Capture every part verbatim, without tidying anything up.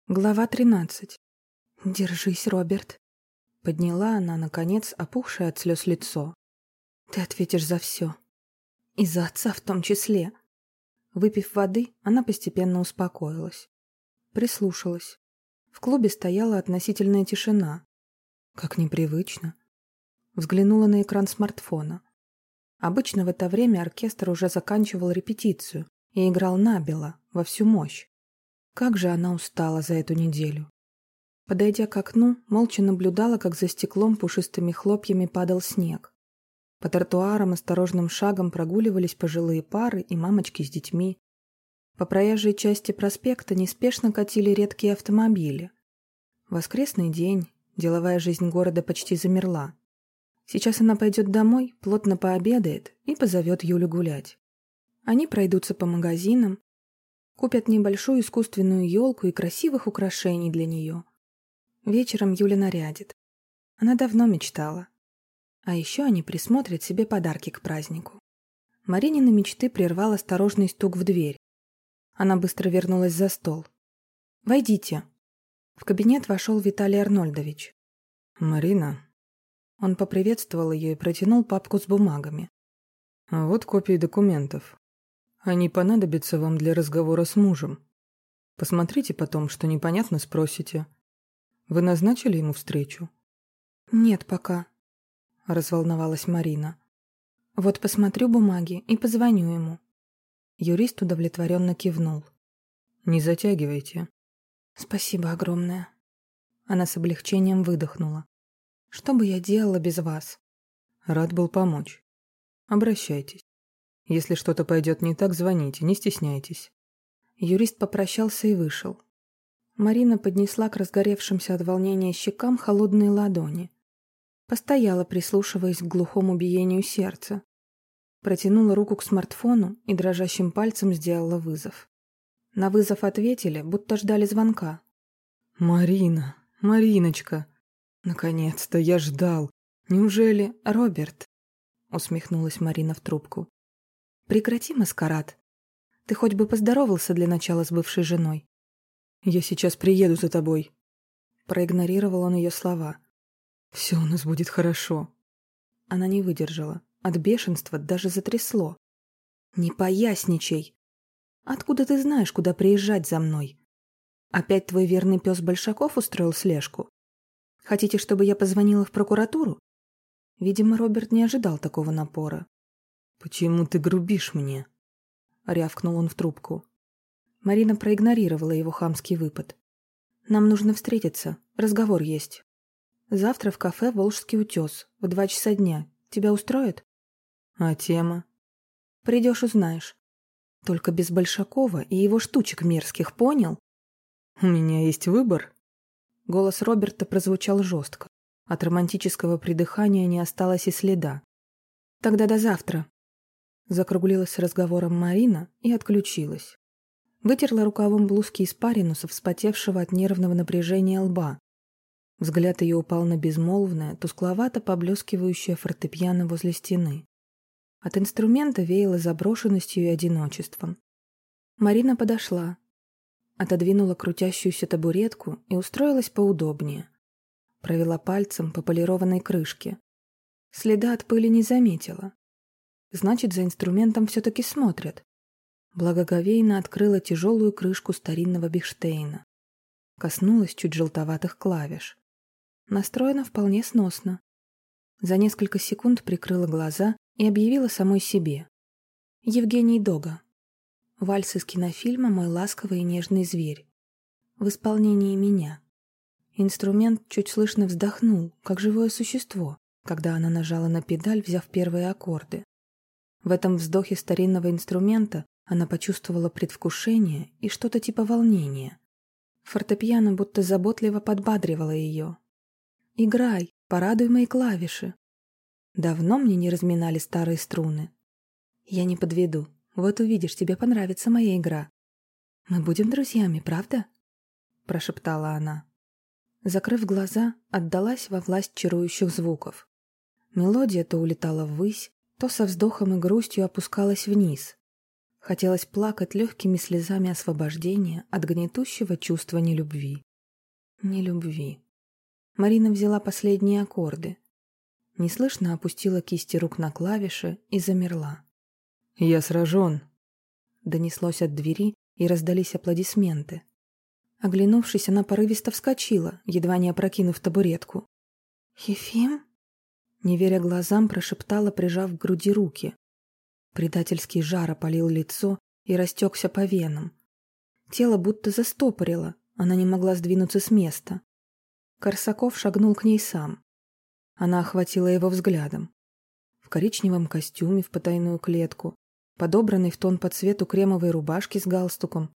Глава тринадцать. «Держись, Роберт», — подняла она, наконец, опухшее от слез лицо. «Ты ответишь за все. И за отца в том числе». Выпив воды, она постепенно успокоилась. Прислушалась. В клубе стояла относительная тишина. Как непривычно. Взглянула на экран смартфона. Обычно в это время оркестр уже заканчивал репетицию и играл набело, во всю мощь. Как же она устала за эту неделю. Подойдя к окну, молча наблюдала, как за стеклом пушистыми хлопьями падал снег. По тротуарам осторожным шагом прогуливались пожилые пары и мамочки с детьми. По проезжей части проспекта неспешно катили редкие автомобили. Воскресный день, деловая жизнь города почти замерла. Сейчас она пойдет домой, плотно пообедает и позовет Юлю гулять. Они пройдутся по магазинам, купят небольшую искусственную елку и красивых украшений для нее. Вечером Юля нарядит. Она давно мечтала. А еще они присмотрят себе подарки к празднику. Маринины мечты прервал осторожный стук в дверь. Она быстро вернулась за стол. «Войдите». В кабинет вошел Виталий Арнольдович. «Марина». Он поприветствовал ее и протянул папку с бумагами. «А вот копии документов. Они понадобятся вам для разговора с мужем. Посмотрите потом, что непонятно, спросите. Вы назначили ему встречу?» «Нет пока», — разволновалась Марина. «Вот посмотрю бумаги и позвоню ему». Юрист удовлетворенно кивнул. «Не затягивайте». «Спасибо огромное». Она с облегчением выдохнула. «Что бы я делала без вас?» «Рад был помочь. Обращайтесь. Если что-то пойдет не так, звоните, не стесняйтесь». Юрист попрощался и вышел. Марина поднесла к разгоревшимся от волнения щекам холодные ладони. Постояла, прислушиваясь к глухому биению сердца. Протянула руку к смартфону и дрожащим пальцем сделала вызов. На вызов ответили, будто ждали звонка. «Марина, Мариночка, наконец-то я ждал. Неужели...» «Роберт», — усмехнулась Марина в трубку. «Прекрати маскарад. Ты хоть бы поздоровался для начала с бывшей женой». «Я сейчас приеду за тобой». Проигнорировал он ее слова. «Все у нас будет хорошо». Она не выдержала. От бешенства даже затрясло. «Не поясничай. Откуда ты знаешь, куда приезжать за мной? Опять твой верный пес Большаков устроил слежку? Хотите, чтобы я позвонила в прокуратуру?» Видимо, Роберт не ожидал такого напора. «Почему ты грубишь мне?» — рявкнул он в трубку. Марина проигнорировала его хамский выпад. «Нам нужно встретиться. Разговор есть. Завтра в кафе «Волжский утес» в два часа дня. Тебя устроит?» «А тема?» «Придешь, узнаешь. Только без Большакова и его штучек мерзких, понял?» «У меня есть выбор». Голос Роберта прозвучал жестко. От романтического придыхания не осталось и следа. «Тогда до завтра». Закруглилась разговором Марина и отключилась. Вытерла рукавом блузки испарину со вспотевшего от нервного напряжения лба. Взгляд ее упал на безмолвное, тускловато поблескивающее фортепиано возле стены. От инструмента веяло заброшенностью и одиночеством. Марина подошла, отодвинула крутящуюся табуретку и устроилась поудобнее. Провела пальцем по полированной крышке. Следа от пыли не заметила. Значит, за инструментом все-таки смотрят. Благоговейно открыла тяжелую крышку старинного Бехштейна. Коснулась чуть желтоватых клавиш. Настроена вполне сносно. За несколько секунд прикрыла глаза и объявила самой себе. Евгений Дога. Вальс из кинофильма «Мой ласковый и нежный зверь». В исполнении меня. Инструмент чуть слышно вздохнул, как живое существо, когда она нажала на педаль, взяв первые аккорды. В этом вздохе старинного инструмента она почувствовала предвкушение и что-то типа волнения. Фортепиано будто заботливо подбадривало ее. «Играй, порадуй мои клавиши». Давно мне не разминали старые струны. Я не подведу. Вот увидишь, тебе понравится моя игра. Мы будем друзьями, правда? Прошептала она. Закрыв глаза, отдалась во власть чарующих звуков. Мелодия то улетала ввысь, то со вздохом и грустью опускалась вниз. Хотелось плакать легкими слезами освобождения от гнетущего чувства нелюбви. Нелюбви. Марина взяла последние аккорды. Неслышно опустила кисти рук на клавиши и замерла. «Я сражен», — донеслось от двери, и раздались аплодисменты. Оглянувшись, она порывисто вскочила, едва не опрокинув табуретку. «Ефим?» — не веря глазам, прошептала, прижав к груди руки. Предательский жар опалил лицо и растекся по венам. Тело будто застопорило, она не могла сдвинуться с места. Корсаков шагнул к ней сам. Она охватила его взглядом. В коричневом костюме в потайную клетку, подобранной в тон по цвету кремовой рубашки с галстуком,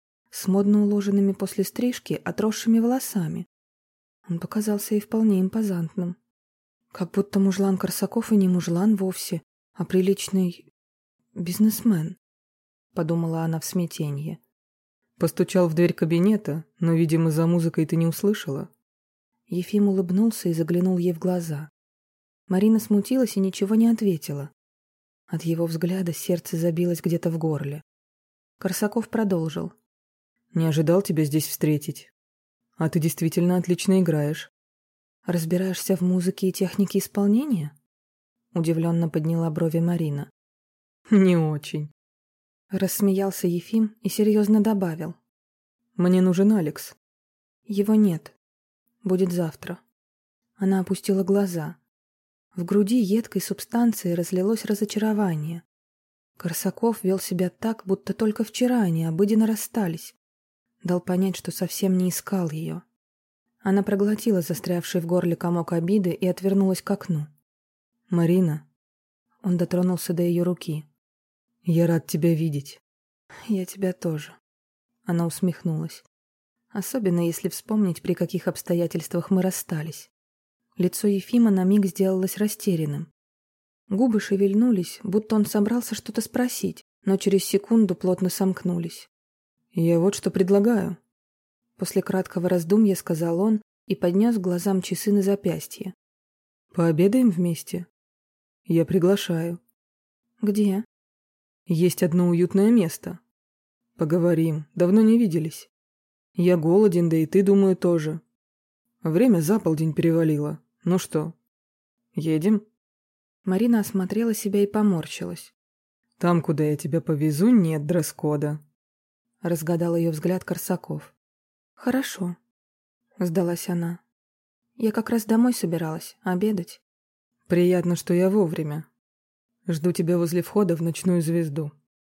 с модно уложенными после стрижки отросшими волосами. Он показался ей вполне импозантным. Как будто мужлан Корсаков и не мужлан вовсе, а приличный бизнесмен, подумала она в смятенье. Постучал в дверь кабинета, но, видимо, за музыкой ты не услышала. Ефим улыбнулся и заглянул ей в глаза. Марина смутилась и ничего не ответила. От его взгляда сердце забилось где-то в горле. Корсаков продолжил. «Не ожидал тебя здесь встретить. А ты действительно отлично играешь». «Разбираешься в музыке и технике исполнения?» Удивленно подняла брови Марина. «Не очень». Рассмеялся Ефим и серьезно добавил. «Мне нужен Алекс». «Его нет. Будет завтра». Она опустила глаза. В груди едкой субстанции разлилось разочарование. Корсаков вел себя так, будто только вчера они обыденно расстались. Дал понять, что совсем не искал ее. Она проглотила застрявший в горле комок обиды и отвернулась к окну. «Марина». Он дотронулся до ее руки. «Я рад тебя видеть». «Я тебя тоже». Она усмехнулась. Особенно если вспомнить, при каких обстоятельствах мы расстались. Лицо Ефима на миг сделалось растерянным. Губы шевельнулись, будто он собрался что-то спросить, но через секунду плотно сомкнулись. «Я вот что предлагаю». После краткого раздумья сказал он и поднес к глазам часы на запястье. «Пообедаем вместе? Я приглашаю». «Где?» «Есть одно уютное место. Поговорим, давно не виделись. Я голоден, да и ты, думаю, тоже. Время за полдень перевалило. Ну что, едем?» Марина осмотрела себя и поморщилась. «Там, куда я тебя повезу, нет дресс-кода», — разгадал ее взгляд Корсаков. «Хорошо», — сдалась она. «Я как раз домой собиралась, обедать». «Приятно, что я вовремя. Жду тебя возле входа в «Ночную звезду».